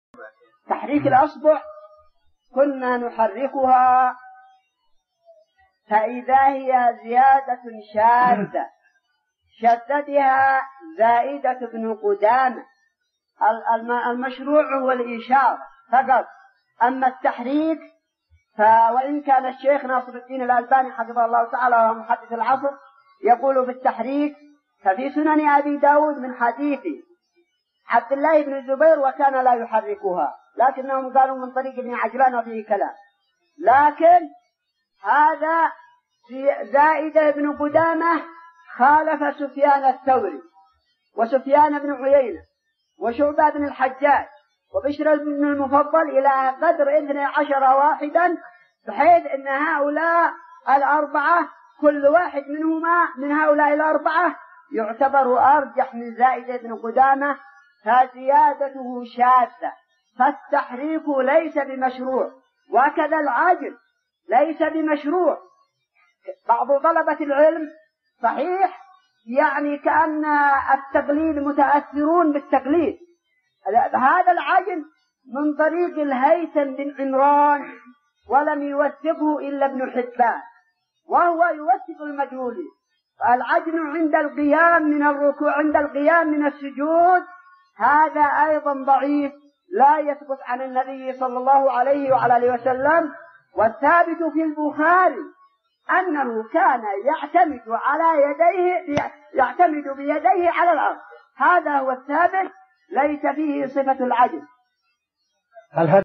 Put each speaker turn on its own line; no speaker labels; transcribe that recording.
تحريك الأصبع كنا نحركها فإذا هي زيادة شاذة شددها زائدة ابن قدامة. المشروع هو الإشارة فقط، أما التحريك وإن كان الشيخ ناصر الدين الألباني حفظه الله تعالى وهو محدث العصر يقول في التحريك ففي سنن أبي داود من حديث عبد الله بن الزبير وكان لا يحركها، لكنهم قالوا من طريق ابن عجلان وفيه كلام، لكن هذا زائدة بن قدامة خالف سفيان الثوري وسفيان بن عيينة وشعبة بن الحجاج وبشر بن المفضل إلى قدر 12 واحدا، بحيث أن هؤلاء الأربعة كل واحد منهما من هؤلاء الأربعة يعتبر أرجح من زائدة بن قدامة، فزيادته شاذة، فالتحريك ليس بمشروع، وكذا العجل ليس بمشروع. بعض طلبة العلم صحيح يعني كأن التقليد متأثرون بالتقليد، هذا العجل من طريق الهيثم بن عمران ولم يوثقه إلا ابن حبان، وهو يوثق المجهولين. العجل عند القيام من الركوع عند القيام من السجود هذا أيضا ضعيف لا يثبت عن النبي صلى الله عليه وعلى آله وسلم. والثابت في البخاري أنه كان يعتمد بيديه على الأرض، هذا هو الثابت، ليس فيه صفة العجل.